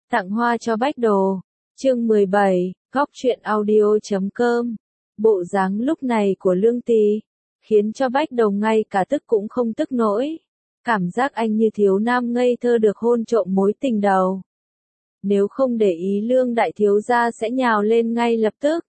Tặng hoa cho Bách Đồ. Chương 17, góc truyện audio.com. Bộ dáng lúc này của Lương Tì khiến cho Bách Đồ ngay cả tức cũng không tức nổi. Cảm giác anh như thiếu nam ngây thơ được hôn trộm mối tình đầu. Nếu không để ý Lương đại thiếu gia sẽ nhào lên ngay lập tức.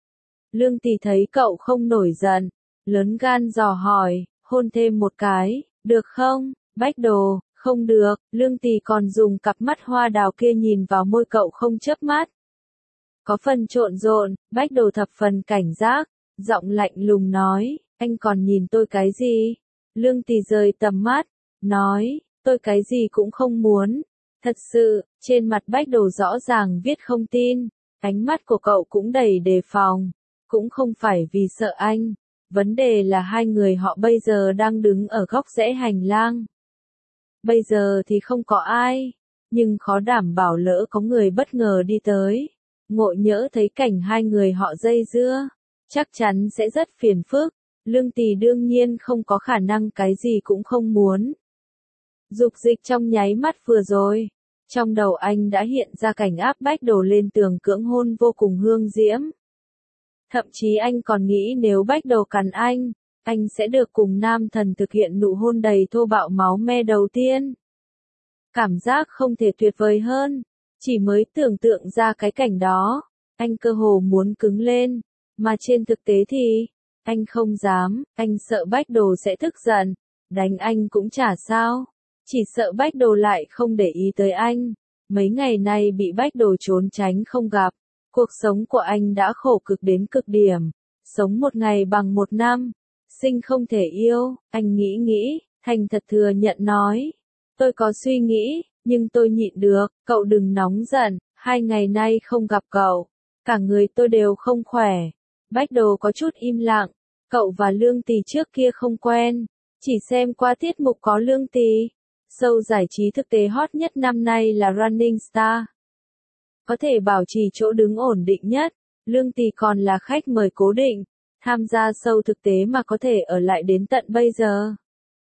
Lương Tì thấy cậu không nổi giận, lớn gan dò hỏi, hôn thêm một cái, được không? Bách Đồ, không được. Lương Tì còn dùng cặp mắt hoa đào kia nhìn vào môi cậu không chớp mắt. Có phần trộn rộn, Bách Đồ thập phần cảnh giác, giọng lạnh lùng nói, anh còn nhìn tôi cái gì? Lương Tì rời tầm mắt, nói, tôi cái gì cũng không muốn. Thật sự, trên mặt Bách Đồ rõ ràng viết không tin, ánh mắt của cậu cũng đầy đề phòng, cũng không phải vì sợ anh. Vấn đề là hai người họ bây giờ đang đứng ở góc rẽ hành lang. Bây giờ thì không có ai, nhưng khó đảm bảo lỡ có người bất ngờ đi tới, ngộ nhỡ thấy cảnh hai người họ dây dưa, chắc chắn sẽ rất phiền phức. Lương Tì đương nhiên không có khả năng cái gì cũng không muốn. Dục dịch trong nháy mắt vừa rồi, trong đầu anh đã hiện ra cảnh áp Bách Đồ lên tường cưỡng hôn vô cùng hương diễm. Thậm chí anh còn nghĩ nếu Bách Đồ cắn anh sẽ được cùng nam thần thực hiện nụ hôn đầy thô bạo máu me đầu tiên. Cảm giác không thể tuyệt vời hơn, chỉ mới tưởng tượng ra cái cảnh đó, anh cơ hồ muốn cứng lên, mà trên thực tế thì, anh không dám, anh sợ Bách Đồ sẽ tức giận, đánh anh cũng chả sao, chỉ sợ Bách Đồ lại không để ý tới anh. Mấy ngày nay bị Bách Đồ trốn tránh không gặp, cuộc sống của anh đã khổ cực đến cực điểm, sống một ngày bằng một năm, sinh không thể yêu. Anh nghĩ, thành thật thừa nhận nói, tôi có suy nghĩ, nhưng tôi nhịn được. Cậu đừng nóng giận, 2 ngày nay không gặp cậu, cả người tôi đều không khỏe. Bách Đồ có chút im lặng, cậu và Lương Tì trước kia không quen, chỉ xem qua tiết mục có Lương Tì. Show giải trí thực tế hot nhất năm nay là Running Star, có thể bảo trì chỗ đứng ổn định nhất. Lương Tì còn là khách mời cố định, tham gia show thực tế mà có thể ở lại đến tận bây giờ.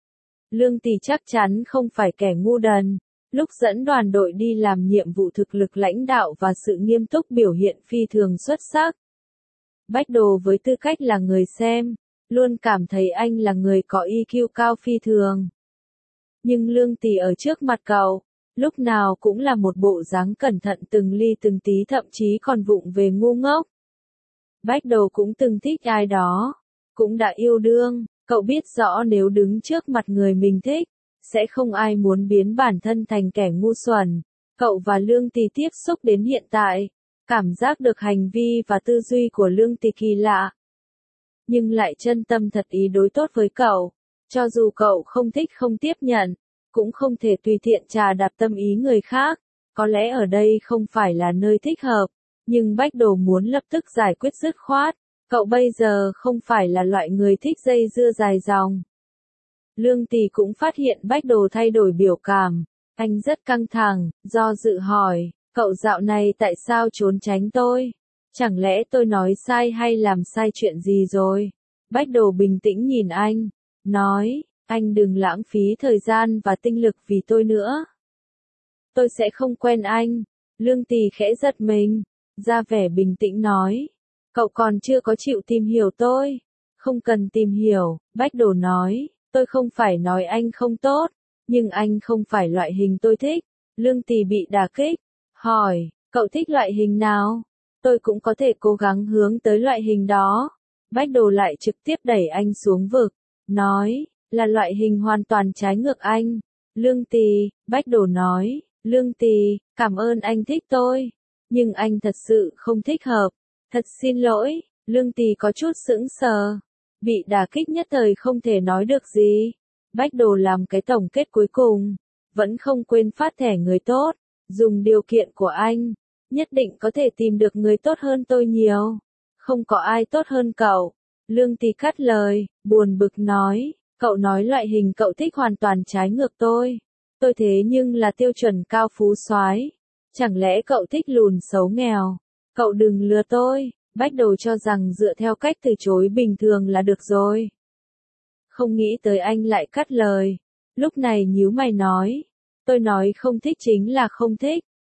Lương Tì chắc chắn không phải kẻ ngu đần, lúc dẫn đoàn đội đi làm nhiệm vụ thực lực lãnh đạo và sự nghiêm túc biểu hiện phi thường xuất sắc. Bách Đồ với tư cách là người xem, luôn cảm thấy anh là người có EQ cao phi thường. Nhưng Lương Tì ở trước mặt cậu, lúc nào cũng là một bộ dáng cẩn thận từng ly từng tí, thậm chí còn vụng về ngu ngốc. Bách Đồ cũng từng thích ai đó, cũng đã yêu đương, cậu biết rõ nếu đứng trước mặt người mình thích, sẽ không ai muốn biến bản thân thành kẻ ngu xuẩn. Cậu và Lương Tì tiếp xúc đến hiện tại, cảm giác được hành vi và tư duy của Lương Tì kỳ lạ, nhưng lại chân tâm thật ý đối tốt với cậu. Cho dù cậu không thích không tiếp nhận, cũng không thể tùy tiện trà đạp tâm ý người khác. Có lẽ ở đây không phải là nơi thích hợp, nhưng Bách Đồ muốn lập tức giải quyết dứt khoát. Cậu bây giờ không phải là loại người thích dây dưa dài dòng. Lương Tì cũng phát hiện Bách Đồ thay đổi biểu cảm. Anh rất căng thẳng, do dự hỏi, cậu dạo này tại sao trốn tránh tôi? Chẳng lẽ tôi nói sai hay làm sai chuyện gì rồi? Bách Đồ bình tĩnh nhìn anh, nói, anh đừng lãng phí thời gian và tinh lực vì tôi nữa. Tôi sẽ không quen anh. Lương Tì khẽ giật mình, ra vẻ bình tĩnh nói, cậu còn chưa có chịu tìm hiểu tôi. Không cần tìm hiểu, Bách Đồ nói, tôi không phải nói anh không tốt, nhưng anh không phải loại hình tôi thích. Lương Tì bị đả kích, hỏi, cậu thích loại hình nào? Tôi cũng có thể cố gắng hướng tới loại hình đó. Bách Đồ lại trực tiếp đẩy anh xuống vực, nói, là loại hình hoàn toàn trái ngược anh. Lương Tì, Bách Đồ nói, Lương Tì, cảm ơn anh thích tôi, nhưng anh thật sự không thích hợp. Thật xin lỗi. Lương Tì có chút sững sờ, bị đả kích nhất thời không thể nói được gì. Bách Đồ làm cái tổng kết cuối cùng, vẫn không quên phát thẻ người tốt, dùng điều kiện của anh, nhất định có thể tìm được người tốt hơn tôi nhiều. Không có ai tốt hơn cậu. Lương Tì cắt lời, buồn bực nói, cậu nói loại hình cậu thích hoàn toàn trái ngược tôi. Tôi thế nhưng là tiêu chuẩn cao phú soái. Chẳng lẽ cậu thích lùn xấu nghèo? Cậu đừng lừa tôi. Bách Đồ cho rằng dựa theo cách từ chối bình thường là được rồi. Không nghĩ tới anh lại cắt lời. Lúc này nhíu mày nói, tôi nói không thích chính là không thích.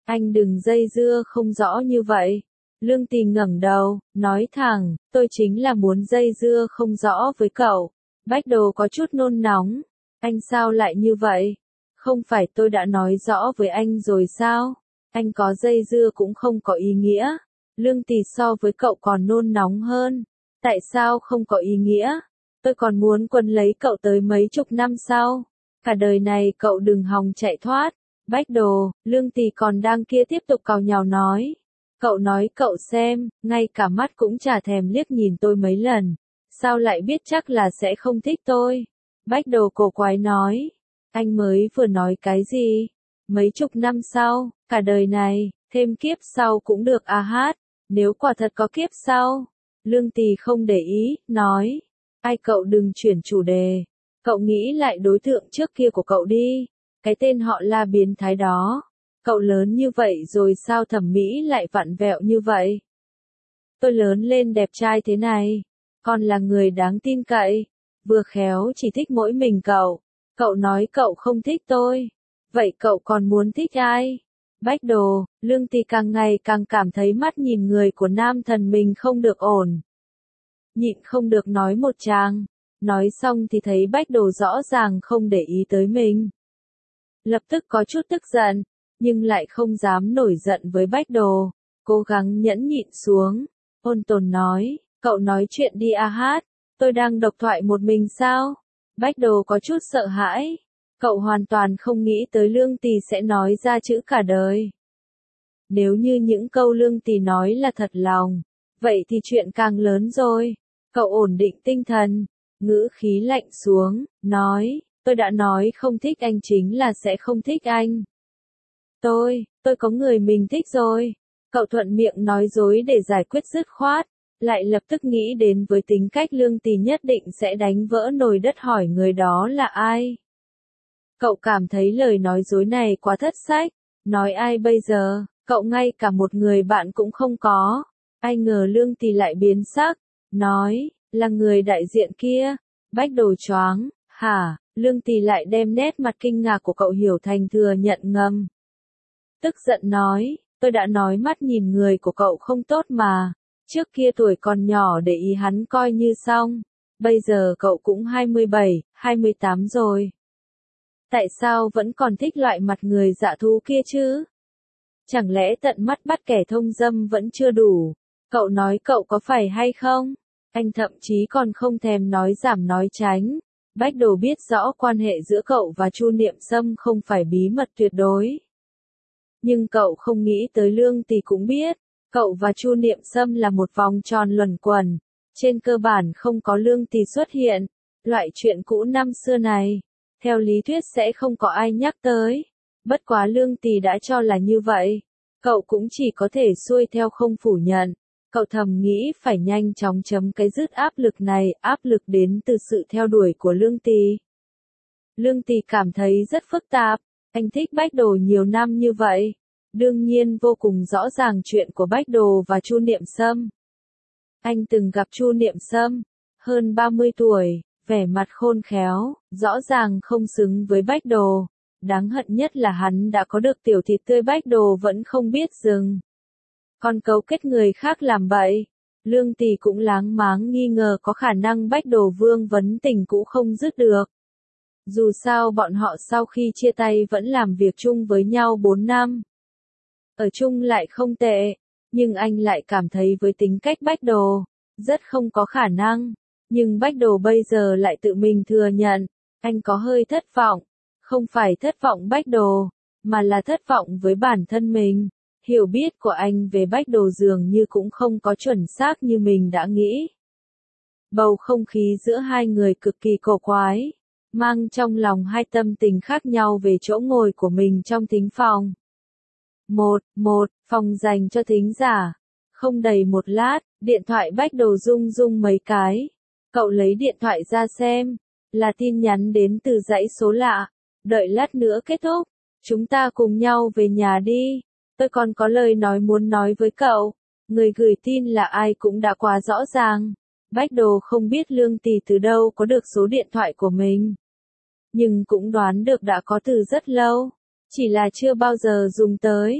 Anh đừng dây dưa không rõ như vậy. Lương Tì ngẩng đầu, nói thẳng, tôi chính là muốn dây dưa không rõ với cậu. Bách Đồ có chút nôn nóng. Anh sao lại như vậy? Không phải tôi đã nói rõ với anh rồi sao? Anh có dây dưa cũng không có ý nghĩa. Lương Tì so với cậu còn nôn nóng hơn. Tại sao không có ý nghĩa? Tôi còn muốn quấn lấy cậu tới mấy chục năm sau. Cả đời này cậu đừng hòng chạy thoát. Bách Đồ, Lương Tì còn đang kia tiếp tục càu nhàu nói. Cậu nói cậu xem, ngay cả mắt cũng chả thèm liếc nhìn tôi mấy lần. Sao lại biết chắc là sẽ không thích tôi? Bách Đồ cổ quái nói. Anh mới vừa nói cái gì? Mấy chục năm sau, cả đời này, thêm kiếp sau cũng được à hát. Nếu quả thật có kiếp sau. Lương Tì không để ý, nói. Ai cậu đừng chuyển chủ đề. Cậu nghĩ lại đối tượng trước kia của cậu đi. Cái tên họ La biến thái đó. Cậu lớn như vậy rồi sao thẩm mỹ lại vặn vẹo như vậy? Tôi lớn lên đẹp trai thế này. Còn là người đáng tin cậy. Vừa khéo chỉ thích mỗi mình cậu. Cậu nói cậu không thích tôi. Vậy cậu còn muốn thích ai? Bách Đồ, Lương Tì càng ngày càng cảm thấy mắt nhìn người của nam thần mình không được ổn. Nhịn không được nói một tràng. Nói xong thì thấy Bách Đồ rõ ràng không để ý tới mình. Lập tức có chút tức giận, nhưng lại không dám nổi giận với Bách Đồ. Cố gắng nhẫn nhịn xuống. Ôn tồn nói, cậu nói chuyện đi a hát. Tôi đang độc thoại một mình sao? Bách Đồ có chút sợ hãi. Cậu hoàn toàn không nghĩ tới Lương Tì sẽ nói ra chữ cả đời. Nếu như những câu Lương Tì nói là thật lòng, vậy thì chuyện càng lớn rồi. Cậu ổn định tinh thần, ngữ khí lạnh xuống, nói, tôi đã nói không thích anh chính là sẽ không thích anh. Tôi có người mình thích rồi. Cậu thuận miệng nói dối để giải quyết dứt khoát, lại lập tức nghĩ đến với tính cách Lương Tì nhất định sẽ đánh vỡ nồi đất hỏi người đó là ai. Cậu cảm thấy lời nói dối này quá thất sách, nói ai bây giờ, cậu ngay cả một người bạn cũng không có. Ai ngờ Lương Tì lại biến sắc, nói, là người đại diện kia. Bách Đồ choáng, hả? Lương Tì lại đem nét mặt kinh ngạc của cậu hiểu thành thừa nhận ngầm. Tức giận nói, tôi đã nói mắt nhìn người của cậu không tốt mà. Trước kia tuổi còn nhỏ để ý hắn coi như xong. Bây giờ cậu cũng 27, 28 rồi. Tại sao vẫn còn thích loại mặt người dạ thú kia chứ? Chẳng lẽ tận mắt bắt kẻ thông dâm vẫn chưa đủ? Cậu nói cậu có phải hay không? Anh thậm chí còn không thèm nói giảm nói tránh. Bách Đồ biết rõ quan hệ giữa cậu và Chu Niệm Sâm không phải bí mật tuyệt đối. Nhưng cậu không nghĩ tới Lương Tì cũng biết, cậu và Chu Niệm Sâm là một vòng tròn luẩn quẩn. Trên cơ bản không có Lương Tì xuất hiện, loại chuyện cũ năm xưa này, theo lý thuyết sẽ không có ai nhắc tới. Bất quá Lương Tì đã cho là như vậy, cậu cũng chỉ có thể xuôi theo không phủ nhận. Cậu thầm nghĩ phải nhanh chóng chấm cái dứt áp lực này, áp lực đến từ sự theo đuổi của Lương Tì. Lương Tì cảm thấy rất phức tạp, anh thích Bách Đồ nhiều năm như vậy, đương nhiên vô cùng rõ ràng chuyện của Bách Đồ và Chu Niệm Sâm. Anh từng gặp Chu Niệm Sâm, hơn 30 tuổi, vẻ mặt khôn khéo, rõ ràng không xứng với Bách Đồ. Đáng hận nhất là hắn đã có được tiểu thịt tươi Bách Đồ vẫn không biết dừng. Còn cấu kết người khác làm bậy. Lương Tì cũng láng máng nghi ngờ có khả năng Bách Đồ vương vấn tình cũ không dứt được. Dù sao bọn họ sau khi chia tay vẫn làm việc chung với nhau 4 năm. Ở chung lại không tệ, nhưng anh lại cảm thấy với tính cách Bách Đồ, rất không có khả năng. Nhưng Bách Đồ bây giờ lại tự mình thừa nhận, anh có hơi thất vọng. Không phải thất vọng Bách Đồ, mà là thất vọng với bản thân mình. Hiểu biết của anh về Bách Đồ dường như cũng không có chuẩn xác như mình đã nghĩ. Bầu không khí giữa hai người cực kỳ cổ quái, mang trong lòng hai tâm tình khác nhau về chỗ ngồi của mình trong thính phòng. Một phòng dành cho thính giả. Không đầy một lát, điện thoại Bách Đồ rung rung mấy cái. Cậu lấy điện thoại ra xem, là tin nhắn đến từ dãy số lạ. Đợi lát nữa kết thúc, chúng ta cùng nhau về nhà đi. Tôi còn có lời nói muốn nói với cậu. Người gửi tin là ai cũng đã quá rõ ràng. Bách Đồ không biết Lương Tì từ đâu có được số điện thoại của mình. Nhưng cũng đoán được đã có từ rất lâu. Chỉ là chưa bao giờ dùng tới.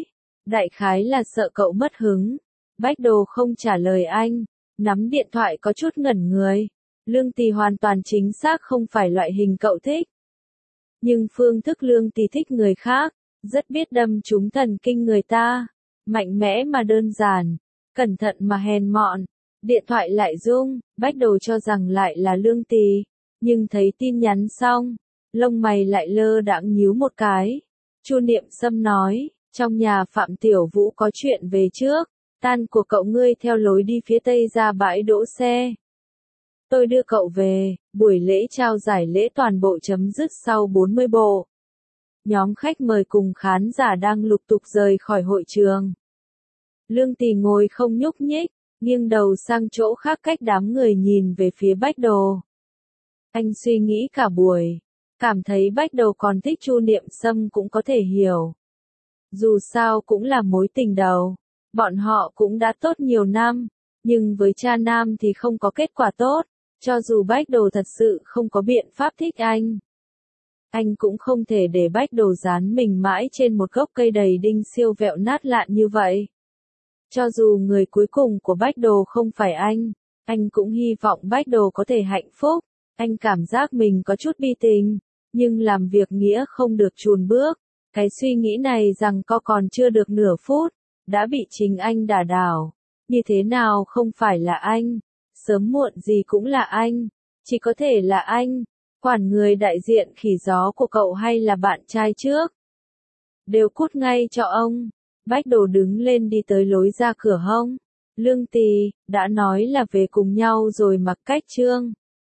Đại khái là sợ cậu mất hứng. Bách Đồ không trả lời anh, nắm điện thoại có chút ngẩn người. Lương Tì hoàn toàn chính xác không phải loại hình cậu thích. Nhưng phương thức Lương Tì thích người khác, rất biết đâm trúng thần kinh người ta. Mạnh mẽ mà đơn giản, cẩn thận mà hèn mọn. Điện thoại lại rung, Bách Đồ cho rằng lại là Lương Tì. Nhưng thấy tin nhắn xong, lông mày lại lơ đãng nhíu một cái. Chu Niệm Sâm nói, trong nhà Phạm Tiểu Vũ có chuyện về trước, tan của cậu ngươi theo lối đi phía tây ra bãi đỗ xe. Tôi đưa cậu về, buổi lễ trao giải lễ toàn bộ chấm dứt sau 40 bộ. Nhóm khách mời cùng khán giả đang lục tục rời khỏi hội trường. Lương Tì ngồi không nhúc nhích, nghiêng đầu sang chỗ khác cách đám người nhìn về phía Bách Đồ. Anh suy nghĩ cả buổi, cảm thấy Bách Đồ còn thích Chu Niệm Sâm cũng có thể hiểu. Dù sao cũng là mối tình đầu, bọn họ cũng đã tốt nhiều năm, nhưng với cha nam thì không có kết quả tốt, cho dù Bách Đồ thật sự không có biện pháp thích anh cũng không thể để Bách Đồ dán mình mãi trên một gốc cây đầy đinh siêu vẹo nát lạn như vậy. Cho dù người cuối cùng của Bách Đồ không phải anh cũng hy vọng Bách Đồ có thể hạnh phúc. Anh cảm giác mình có chút bi tình, nhưng làm việc nghĩa không được chùn bước. Cái suy nghĩ này rằng co còn chưa được nửa phút, đã bị chính anh đả đảo. Như thế nào không phải là anh, sớm muộn gì cũng là anh, chỉ có thể là anh. Quản người đại diện khỉ gió của cậu hay là bạn trai trước? Đều cút ngay cho ông. Bách Đồ đứng lên đi tới lối ra cửa hông. Lương Tì, đã nói là về cùng nhau rồi mặc cách trương.